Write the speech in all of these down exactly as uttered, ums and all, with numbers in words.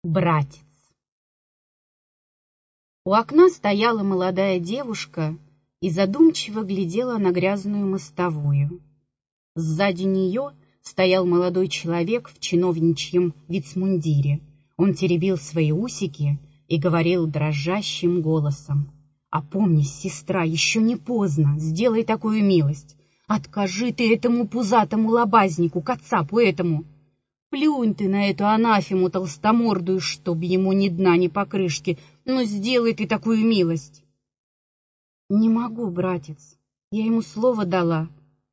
Братец. У окна стояла молодая девушка и задумчиво глядела на грязную мостовую. Сзади нее стоял молодой человек в чиновничьем вицмундире. Он теребил свои усики и говорил дрожащим голосом: «Опомнись, сестра, еще не поздно, сделай такую милость. Откажи ты этому пузатому лобазнику, кацапу этому. Плюнь ты на эту анафему толстомордую, чтоб ему ни дна, ни покрышки, но сделай ты такую милость». «Не могу, братец, я ему слово дала».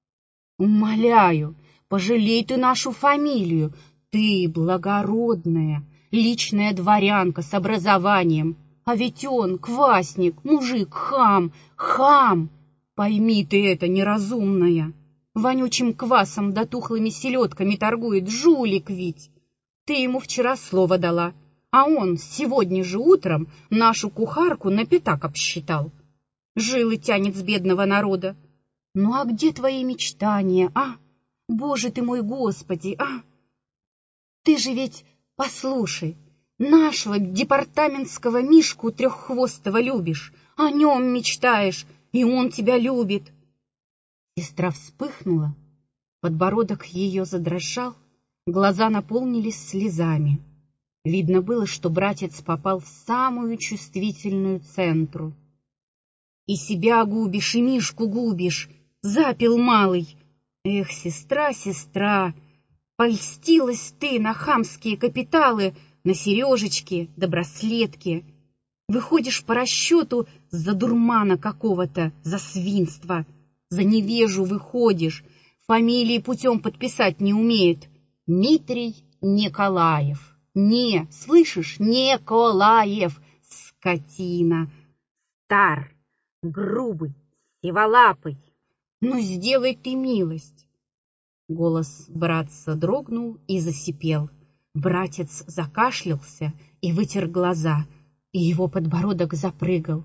«Умоляю, пожалей ты нашу фамилию. Ты благородная, личная дворянка с образованием, а ведь он квасник, мужик, хам, хам. Пойми ты это, неразумная. Вонючим квасом да тухлыми селедками торгует, жулик ведь. Ты ему вчера слово дала, а он сегодня же утром нашу кухарку на пятак обсчитал. Жилы тянет с бедного народа. Ну а где твои мечтания, а? Боже ты мой, Господи, а? Ты же ведь, послушай, нашего департаментского Мишку треххвостого любишь, о нем мечтаешь, и он тебя любит». Сестра вспыхнула, подбородок ее задрожал, глаза наполнились слезами. Видно было, что братец попал в самую чувствительную центру. «И себя губишь, и Мишку губишь, запил малый. Эх, сестра, сестра, польстилась ты на хамские капиталы, на сережечки да браслетки. Выходишь по расчету за дурмана какого-то, за свинство, за невежу выходишь, фамилии путем подписать не умеет. Митрий Николаев. Не, слышишь, Николаев, скотина, стар, грубый, сиволапый. Ну, сделай ты милость». Голос братца дрогнул и засипел. Братец закашлялся и вытер глаза, и его подбородок запрыгал.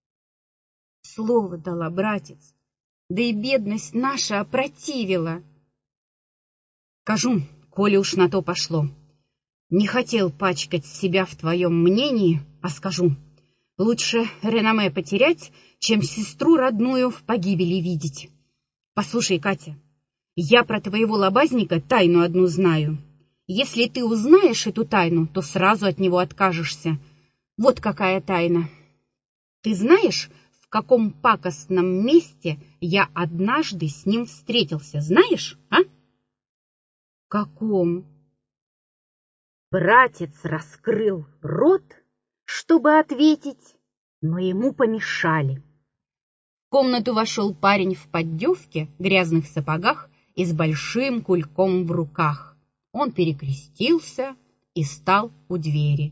«Слово дала, братец, да и бедность наша опротивила». «Скажу, коли уж на то пошло. Не хотел пачкать себя в твоем мнении, а скажу. Лучше реноме потерять, чем сестру родную в погибели видеть. Послушай, Катя, я про твоего лобазника тайну одну знаю. Если ты узнаешь эту тайну, то сразу от него откажешься. Вот какая тайна. Ты знаешь, в каком пакостном месте я однажды с ним встретился? Знаешь, а?» «В каком?» Братец раскрыл рот, чтобы ответить, но ему помешали. В комнату вошел парень в поддевке, грязных сапогах и с большим кульком в руках. Он перекрестился и стал у двери.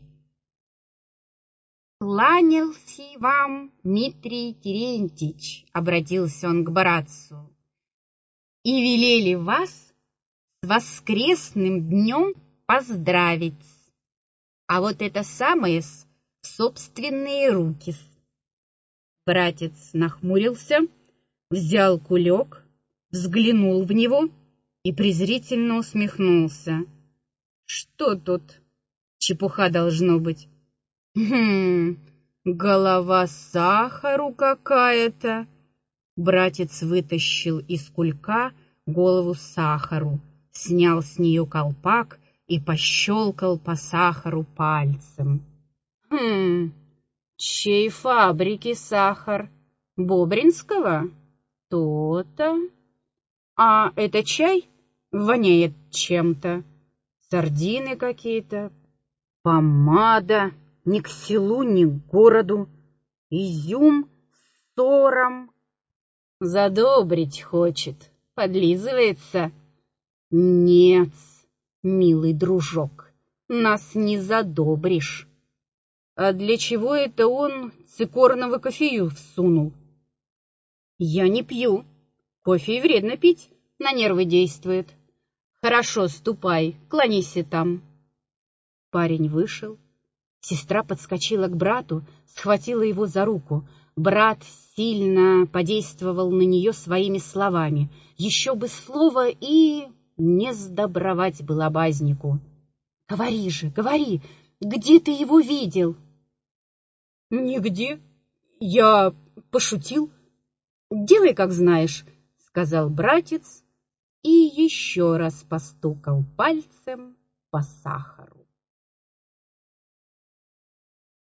«Кланялся вам, Дмитрий Терентьич», — обратился он к братцу, «и велели вас с воскресным днем поздравить. А вот это самое с собственные руки». Братец нахмурился, взял кулек, взглянул в него и презрительно усмехнулся. «Что тут? Чепуха должно быть. Хм, голова сахару какая-то». Братец вытащил из кулька голову сахару, снял с нее колпак и пощелкал по сахару пальцем. «Хм, чьей фабрики сахар? Бобринского? То-то. А это чай? Воняет чем-то. Сардины какие-то. Помада. Ни к селу, ни к городу. Изюм с сором. Задобрить хочет. Подлизывается. Нет, милый дружок, нас не задобришь. А для чего это он цикорного кофею всунул? Я не пью. Кофе вредно пить, на нервы действует. Хорошо, ступай, клонись там. Парень вышел. Сестра подскочила к брату, схватила его за руку. Брат сильно подействовал на нее своими словами. Еще бы слово, и не сдобровать было базнику. «Говори же, говори, Где ты его видел? Нигде. Я пошутил. Делай, как знаешь, сказал братец и еще раз постукал пальцем по сахару.